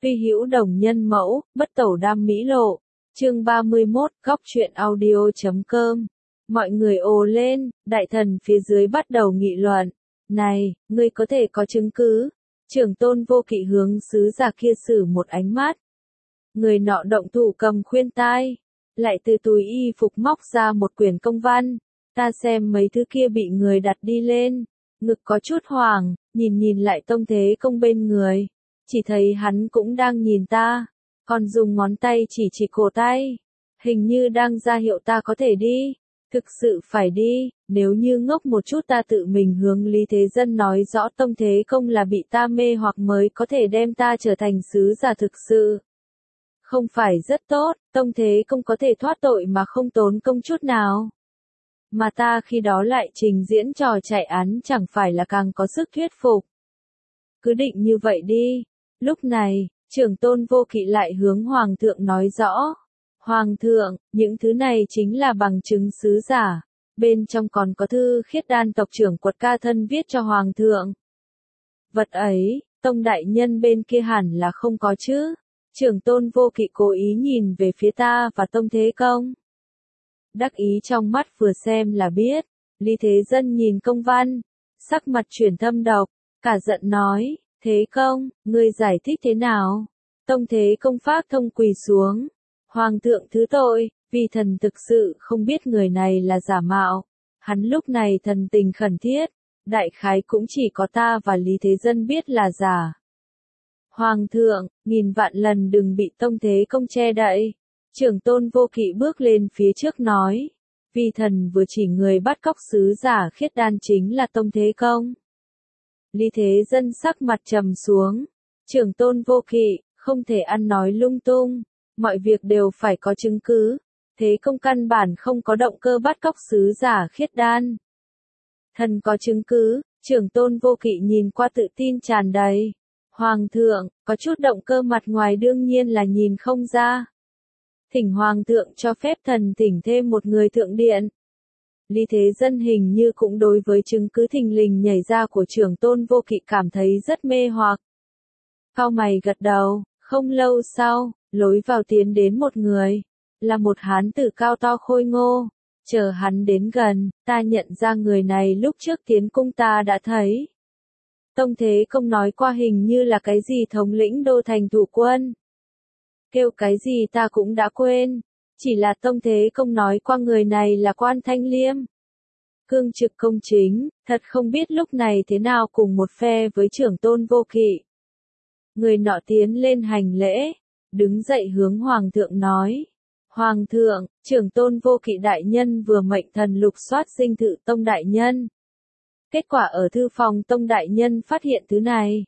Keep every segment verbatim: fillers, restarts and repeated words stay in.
Tuy hữu đồng nhân mẫu, bất tẩu đam mỹ lộ. Chương ba mươi mốt, góc truyện audio chấm com. Mọi người ồ lên, đại thần phía dưới bắt đầu nghị luận. Này, ngươi có thể có chứng cứ. Trưởng tôn vô kỵ hướng sứ giả kia sử một ánh mắt. Người nọ động thủ cầm khuyên tai. Lại từ túi y phục móc ra một quyển công văn. Ta xem mấy thứ kia bị người đặt đi lên. Ngực có chút hoảng, nhìn nhìn lại Tông Thế Công bên người. Chỉ thấy hắn cũng đang nhìn ta. Còn dùng ngón tay chỉ chỉ cổ tay. Hình như đang ra hiệu ta có thể đi. Thực sự phải đi, nếu như ngốc một chút ta tự mình hướng Lý Thế Dân nói rõ Tông Thế Công là bị ta mê hoặc mới có thể đem ta trở thành sứ giả thực sự. Không phải rất tốt, Tông Thế Công có thể thoát tội mà không tốn công chút nào. Mà ta khi đó lại trình diễn trò chạy án chẳng phải là càng có sức thuyết phục. Cứ định như vậy đi. Lúc này, trưởng tôn vô kỵ lại hướng Hoàng thượng nói rõ. Hoàng thượng, những thứ này chính là bằng chứng sứ giả. Bên trong còn có thư khiết đan tộc trưởng Quật Ca thân viết cho Hoàng thượng. Vật ấy, Tông đại nhân bên kia hẳn là không có chứ. Trưởng tôn vô kỵ cố ý nhìn về phía ta và Tông Thế Công. Đắc ý trong mắt vừa xem là biết. Lý Thế Dân nhìn công văn. Sắc mặt chuyển thâm độc. Cả giận nói. Thế Công, ngươi giải thích thế nào? Tông Thế Công phát thông quỳ xuống. Hoàng thượng thứ tội, vì thần thực sự không biết người này là giả mạo. Hắn lúc này thần tình khẩn thiết. Đại khái cũng chỉ có ta và Lý Thế Dân biết là giả. Hoàng thượng, nghìn vạn lần đừng bị Tông Thế Công che đậy. Trưởng tôn vô kỵ bước lên phía trước nói. Vì thần vừa chỉ người bắt cóc sứ giả khiết đan chính là Tông Thế Công. Lý Thế Dân sắc mặt trầm xuống. Trưởng tôn vô kỵ, không thể ăn nói lung tung. Mọi việc đều phải có chứng cứ. Thế Công căn bản không có động cơ bắt cóc sứ giả khiết đan. Thần có chứng cứ. Trưởng tôn vô kỵ nhìn qua tự tin tràn đầy. Hoàng thượng, có chút động cơ mặt ngoài đương nhiên là nhìn không ra. Thỉnh Hoàng thượng cho phép thần thỉnh thêm một người thượng điện. Lý Thế Dân hình như cũng đối với chứng cứ thình lình nhảy ra của trưởng tôn vô kỵ cảm thấy rất mê hoặc. Cau mày gật đầu, không lâu sau, lối vào tiến đến một người. Là một hán tử cao to khôi ngô. Chờ hắn đến gần, ta nhận ra người này lúc trước tiến cung ta đã thấy. Tông Thế Công nói qua hình như là cái gì thống lĩnh đô thành thủ quân. Kêu cái gì ta cũng đã quên. Chỉ là Tông Thế Công nói qua người này là Quan Thanh Liêm. Cương trực công chính, thật không biết lúc này thế nào cùng một phe với trưởng tôn vô kỵ. Người nọ tiến lên hành lễ, đứng dậy hướng Hoàng thượng nói. Hoàng thượng, trưởng tôn vô kỵ đại nhân vừa mệnh thần lục soát dinh thự Tông đại nhân. Kết quả ở thư phòng Tông đại nhân phát hiện thứ này.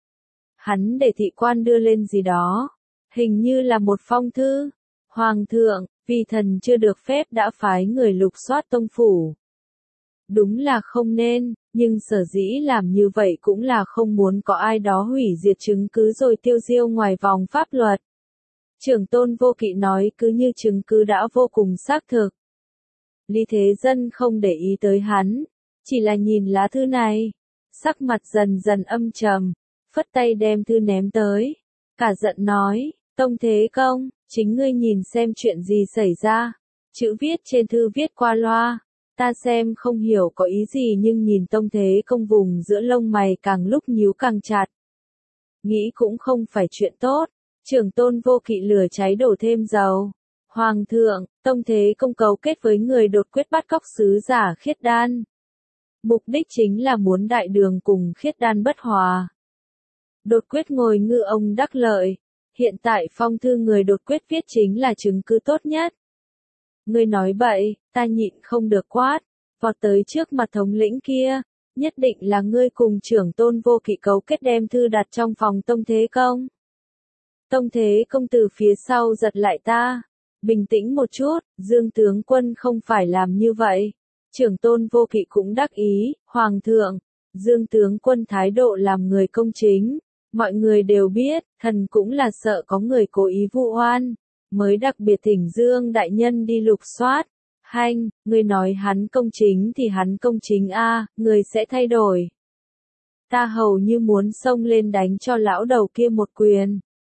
Hắn để thị quan đưa lên gì đó. Hình như là một phong thư. Hoàng thượng, vì thần chưa được phép đã phái người lục soát tông phủ. Đúng là không nên, nhưng sở dĩ làm như vậy cũng là không muốn có ai đó hủy diệt chứng cứ rồi tiêu diêu ngoài vòng pháp luật. Trưởng tôn vô kỵ nói cứ như chứng cứ đã vô cùng xác thực. Lý Thế Dân không để ý tới hắn, chỉ là nhìn lá thư này. Sắc mặt dần dần âm trầm, phất tay đem thư ném tới. Cả giận nói. Tông Thế Công, chính ngươi nhìn xem chuyện gì xảy ra. Chữ viết trên thư viết qua loa. Ta xem không hiểu có ý gì nhưng nhìn Tông Thế Công vùng giữa lông mày càng lúc nhíu càng chặt. Nghĩ cũng không phải chuyện tốt. Trưởng tôn vô kỵ lửa cháy đổ thêm dầu. Hoàng thượng, Tông Thế Công cấu kết với người đột quyết bắt cóc sứ giả khiết đan. Mục đích chính là muốn đại đường cùng khiết đan bất hòa. Đột quyết ngồi ngư ông đắc lợi. Hiện tại phong thư người đột quyết viết chính là chứng cứ tốt nhất. Ngươi nói bậy, ta nhịn không được quát, vọt tới trước mặt thống lĩnh kia, nhất định là ngươi cùng trưởng tôn vô kỵ cấu kết đem thư đặt trong phòng Tông Thế Công. Tông Thế Công từ phía sau giật lại ta, bình tĩnh một chút, Dương tướng quân không phải làm như vậy. Trưởng tôn vô kỵ cũng đắc ý, Hoàng thượng, Dương tướng quân thái độ làm người công chính. Mọi người đều biết, thần cũng là sợ có người cố ý vu oan, mới đặc biệt thỉnh Dương đại nhân đi lục soát. Hanh, người nói hắn công chính thì hắn công chính a, người sẽ thay đổi. Ta hầu như muốn xông lên đánh cho lão đầu kia một quyền.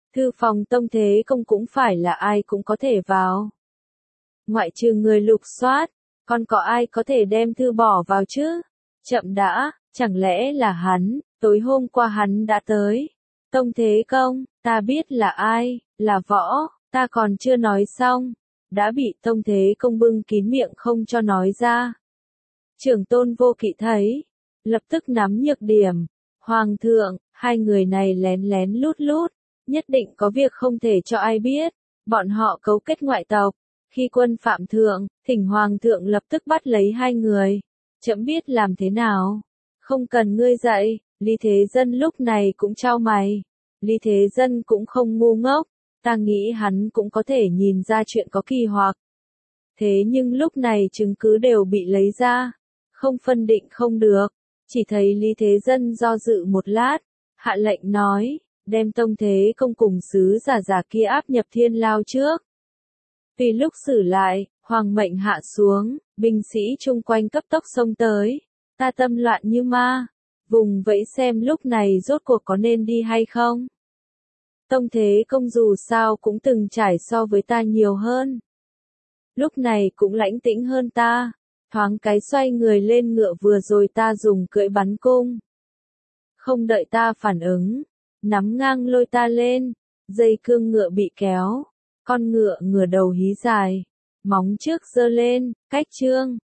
Thư phòng Tông Thế Công cũng phải là ai cũng có thể vào. Ngoại trừ người lục soát, còn có ai có thể đem thư bỏ vào chứ? Chậm đã, chẳng lẽ là hắn, tối hôm qua hắn đã tới. Tông Thế Công, ta biết là ai, là Võ, ta còn chưa nói xong, đã bị Tông Thế Công bưng kín miệng không cho nói ra. Trưởng Tôn Vô Kỵ thấy, lập tức nắm nhược điểm, Hoàng thượng, hai người này lén lén lút lút, nhất định có việc không thể cho ai biết, bọn họ cấu kết ngoại tộc, khi quân phạm thượng, thỉnh Hoàng thượng lập tức bắt lấy hai người, chậm biết làm thế nào, không cần ngươi dạy. Lý Thế Dân lúc này cũng chau mày, Lý Thế Dân cũng không ngu ngốc, ta nghĩ hắn cũng có thể nhìn ra chuyện có kỳ hoặc. Thế nhưng lúc này chứng cứ đều bị lấy ra, không phân định không được, chỉ thấy Lý Thế Dân do dự một lát, hạ lệnh nói, đem Tông Thế Công cùng sứ giả giả kia áp nhập thiên lao trước. Vì lúc xử lại, hoàng mệnh hạ xuống, binh sĩ chung quanh cấp tốc xông tới, ta tâm loạn như ma, vùng vẫy xem lúc này rốt cuộc có nên đi hay không. Tông Thế Công dù sao cũng từng trải so với ta nhiều hơn. Lúc này cũng lãnh tĩnh hơn ta, thoáng cái xoay người lên ngựa vừa rồi ta dùng cưỡi bắn cung. Không đợi ta phản ứng, nắm ngang lôi ta lên, dây cương ngựa bị kéo, con ngựa ngửa đầu hí dài, móng trước giơ lên, cách trương,